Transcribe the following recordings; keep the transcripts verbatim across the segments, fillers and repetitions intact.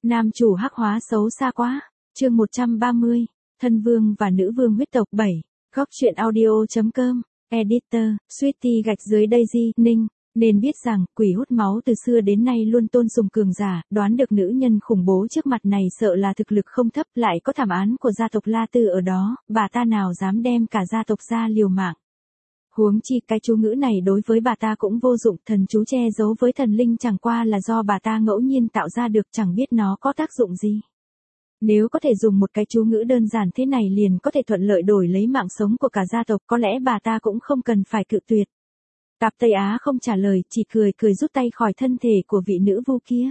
Nam chủ hắc hóa xấu xa quá. Chương một trăm ba mươi. Thân vương và nữ vương huyết tộc bảy. Góc truyện audio chấm com. Editor, Sweetie gạch dưới Daisy, Ninh. Nên biết rằng, quỷ hút máu từ xưa đến nay luôn tôn sùng cường giả, đoán được nữ nhân khủng bố trước mặt này sợ là thực lực không thấp, lại có thảm án của gia tộc La Tư ở đó, bà ta nào dám đem cả gia tộc ra liều mạng. Huống chi cái chú ngữ này đối với bà ta cũng vô dụng, thần chú che giấu với thần linh chẳng qua là do bà ta ngẫu nhiên tạo ra được, chẳng biết nó có tác dụng gì. Nếu có thể dùng một cái chú ngữ đơn giản thế này liền có thể thuận lợi đổi lấy mạng sống của cả gia tộc, có lẽ bà ta cũng không cần phải cự tuyệt. Tạp Tây Á không trả lời, chỉ cười cười rút tay khỏi thân thể của vị nữ vu kia.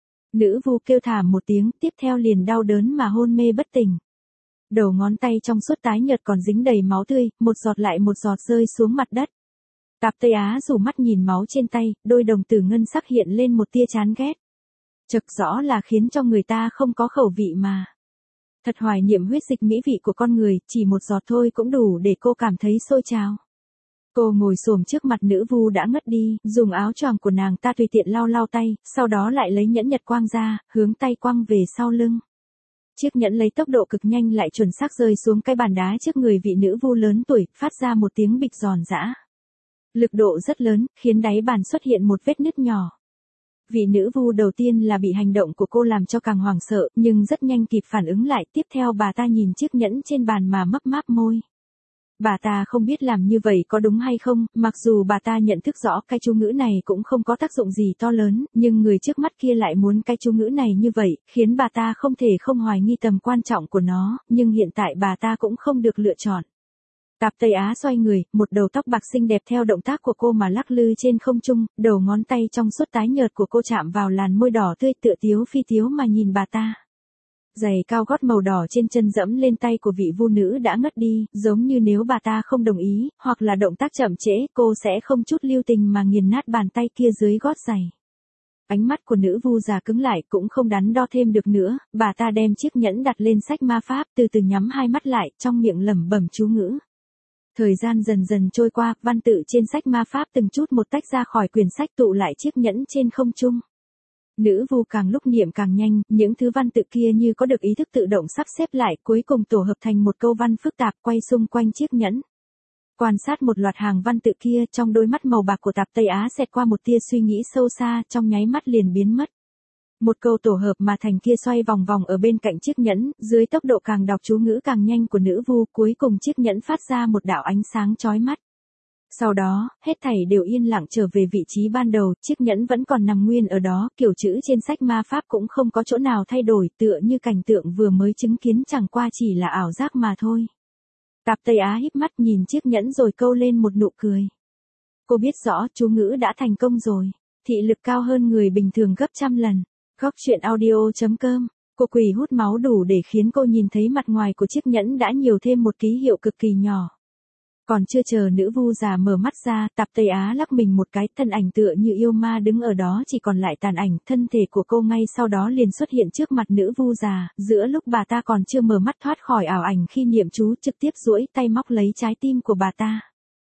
Nữ vu kêu thảm một tiếng, tiếp theo liền đau đớn mà hôn mê bất tỉnh. Đầu ngón tay trong suốt tái nhợt còn dính đầy máu tươi, một giọt lại một giọt rơi xuống mặt đất. Tạp Tây Á rủ mắt nhìn máu trên tay, đôi đồng tử ngân sắc hiện lên một tia chán ghét. Chực rõ là khiến cho người ta không có khẩu vị mà. Thật hoài niệm huyết dịch mỹ vị của con người, chỉ một giọt thôi cũng đủ để cô cảm thấy sôi trào. Cô ngồi xổm trước mặt nữ vu đã ngất đi, dùng áo choàng của nàng ta tùy tiện lau lau tay, sau đó lại lấy nhẫn nhật quang ra, hướng tay quăng về sau lưng. Chiếc nhẫn lấy tốc độ cực nhanh lại chuẩn xác rơi xuống cái bàn đá trước người vị nữ vu lớn tuổi, phát ra một tiếng bịch giòn giã. Lực độ rất lớn, khiến đáy bàn xuất hiện một vết nứt nhỏ. Vị nữ vu đầu tiên là bị hành động của cô làm cho càng hoảng sợ, nhưng rất nhanh kịp phản ứng lại, tiếp theo bà ta nhìn chiếc nhẫn trên bàn mà mấp máp môi. Bà ta không biết làm như vậy có đúng hay không, mặc dù bà ta nhận thức rõ cái chú ngữ này cũng không có tác dụng gì to lớn, nhưng người trước mắt kia lại muốn cái chú ngữ này như vậy, khiến bà ta không thể không hoài nghi tầm quan trọng của nó, nhưng hiện tại bà ta cũng không được lựa chọn. Tạp Tây Á xoay người, một đầu tóc bạc xinh đẹp theo động tác của cô mà lắc lư trên không trung, đầu ngón tay trong suốt tái nhợt của cô chạm vào làn môi đỏ tươi tựa tiếu phi tiếu mà nhìn bà ta. Giày cao gót màu đỏ trên chân dẫm lên tay của vị vu nữ đã ngất đi, giống như nếu bà ta không đồng ý, hoặc là động tác chậm trễ, cô sẽ không chút lưu tình mà nghiền nát bàn tay kia dưới gót giày. Ánh mắt của nữ vu già cứng lại, cũng không đắn đo thêm được nữa, bà ta đem chiếc nhẫn đặt lên sách ma pháp, từ từ nhắm hai mắt lại, trong miệng lẩm bẩm chú ngữ. Thời gian dần dần trôi qua, văn tự trên sách ma pháp từng chút một tách ra khỏi quyển sách tụ lại chiếc nhẫn trên không trung. Nữ vu càng lúc niệm càng nhanh, những thứ văn tự kia như có được ý thức tự động sắp xếp lại, cuối cùng tổ hợp thành một câu văn phức tạp quay xung quanh chiếc nhẫn. Quan sát một loạt hàng văn tự kia, trong đôi mắt màu bạc của Tạp Tây Á xẹt qua một tia suy nghĩ sâu xa, trong nháy mắt liền biến mất. Một câu tổ hợp mà thành kia xoay vòng vòng ở bên cạnh chiếc nhẫn, dưới tốc độ càng đọc chú ngữ càng nhanh của nữ vu, cuối cùng chiếc nhẫn phát ra một đạo ánh sáng chói mắt. Sau đó, hết thảy đều yên lặng trở về vị trí ban đầu, chiếc nhẫn vẫn còn nằm nguyên ở đó, kiểu chữ trên sách ma pháp cũng không có chỗ nào thay đổi, tựa như cảnh tượng vừa mới chứng kiến chẳng qua chỉ là ảo giác mà thôi. Tạp Tây Á híp mắt nhìn chiếc nhẫn rồi câu lên một nụ cười. Cô biết rõ chú ngữ đã thành công rồi, thị lực cao hơn người bình thường gấp trăm lần. Góc truyện audio chấm com. Cô quỷ hút máu đủ để khiến cô nhìn thấy mặt ngoài của chiếc nhẫn đã nhiều thêm một ký hiệu cực kỳ nhỏ. Còn chưa chờ nữ vu già mở mắt ra, Tạp Tây Á lắc mình một cái, thân ảnh tựa như yêu ma đứng ở đó chỉ còn lại tàn ảnh, thân thể của cô ngay sau đó liền xuất hiện trước mặt nữ vu già, giữa lúc bà ta còn chưa mở mắt thoát khỏi ảo ảnh khi niệm chú, trực tiếp duỗi tay móc lấy trái tim của bà ta.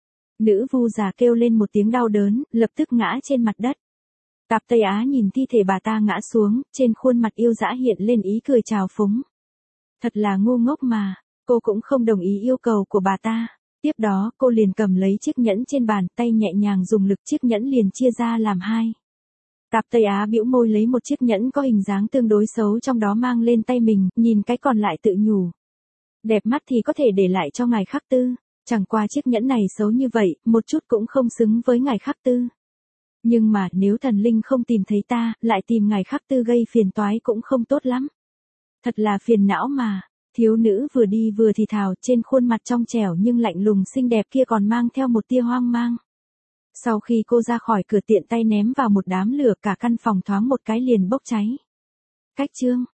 Nữ vu già kêu lên một tiếng đau đớn, lập tức ngã trên mặt đất. Tạp Tây Á nhìn thi thể bà ta ngã xuống, trên khuôn mặt yêu dã hiện lên ý cười trào phúng. Thật là ngu ngốc mà, cô cũng không đồng ý yêu cầu của bà ta. Tiếp đó, cô liền cầm lấy chiếc nhẫn trên bàn, tay nhẹ nhàng dùng lực, chiếc nhẫn liền chia ra làm hai. Tạp Tây Á bĩu môi lấy một chiếc nhẫn có hình dáng tương đối xấu trong đó mang lên tay mình, nhìn cái còn lại tự nhủ. Đẹp mắt thì có thể để lại cho ngài Khắc Tư, chẳng qua chiếc nhẫn này xấu như vậy, một chút cũng không xứng với ngài Khắc Tư. Nhưng mà, nếu thần linh không tìm thấy ta, lại tìm ngài Khắc Tư gây phiền toái cũng không tốt lắm. Thật là phiền não mà. Thiếu nữ vừa đi vừa thì thào, trên khuôn mặt trong trẻo nhưng lạnh lùng xinh đẹp kia còn mang theo một tia hoang mang. Sau khi cô ra khỏi cửa tiện tay ném vào một đám lửa, cả căn phòng thoáng một cái liền bốc cháy. Cách chương